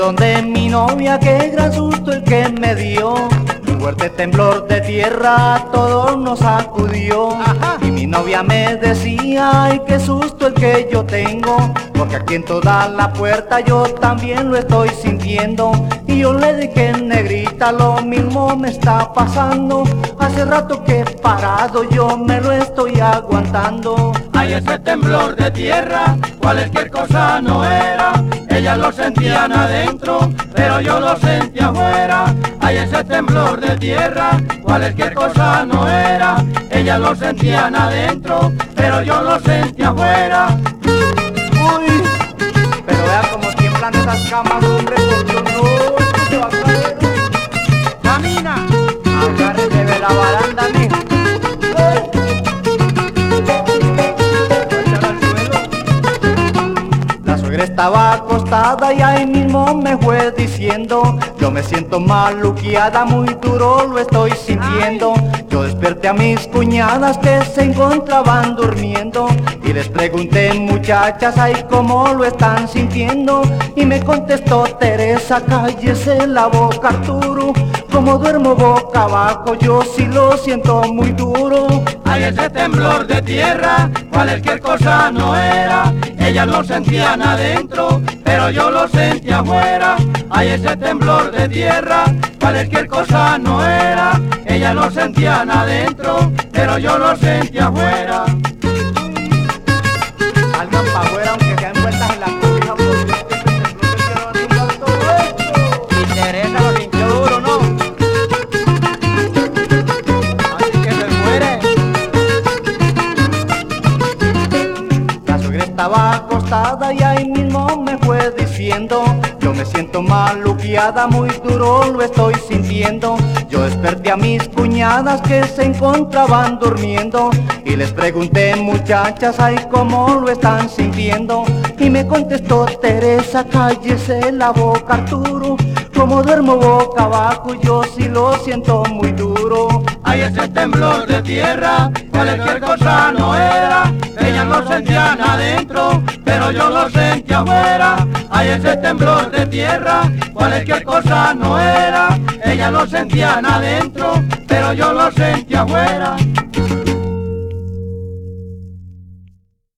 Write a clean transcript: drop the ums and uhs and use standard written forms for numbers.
donde mi novia, qué gran susto el que me dio. Un fuerte temblor de tierra a todos nos sacudió. Ajá. Y mi novia me decía, ay, qué susto el que yo tengo, porque aquí en toda la puerta yo también lo estoy sintiendo. Y yo le dije, negrita, lo mismo me está pasando. Hace rato que he parado, yo me lo estoy aguantando. Ay, ese temblor de tierra, cualquier cosa no era. Ellas lo sentían adentro, pero yo lo sentía afuera. Ay, ese temblor de tierra, cualquier cosa no era. Ellas lo sentían adentro, pero yo lo sentía afuera. Uy, pero vea como tiemblan esas camas, hombre, porque yo no, esto se va a caer. ¡Camina! Agárrese de la baranda, mijo. Suéltala al suelo. La suegra estaba acostada y ahí mismo me fue diciendo, yo me siento maluqueada, muy duro lo estoy sintiendo. Yo desperté a mis cuñadas que se encontraban durmiendo y les pregunté, muchachas, ay, ¿cómo lo están sintiendo? Y me contestó Teresa, cállese la boca, Arturo, como duermo boca abajo, yo sí lo siento muy duro. Ay, ese temblor de tierra, cualquier cosa no era. Ellas lo sentían adentro, pero yo lo sentía afuera. Ay, ese temblor de tierra, cualquier cosa no era. Ellas lo sentían adentro, pero yo lo sentía afuera. Salgan pa' afuera aunque sean envueltas en la cobija, porque es que este temblor se va a tumbar todo esto. Y Teresa lo sintió duro, ¿no? Así que se muere. La suegra estaba acostada y ahí mismo me fue diciendo, yo me siento maluqueada, muy duro lo estoy sintiendo. Yo desperté a mis cuñadas que se encontraban durmiendo y les pregunté, muchachas, ay, ¿cómo lo están sintiendo? Y me contestó Teresa, cállese la boca, Arturo, como duermo boca abajo, yo sí lo siento muy duro. Ay, ese temblor de tierra, cualquier cosa no era. Ellas lo sentían adentro, pero yo lo sentía afuera. Ay, ese temblor de tierra, cualquier cosa no era. Ellas lo sentían adentro, pero yo lo sentía afuera.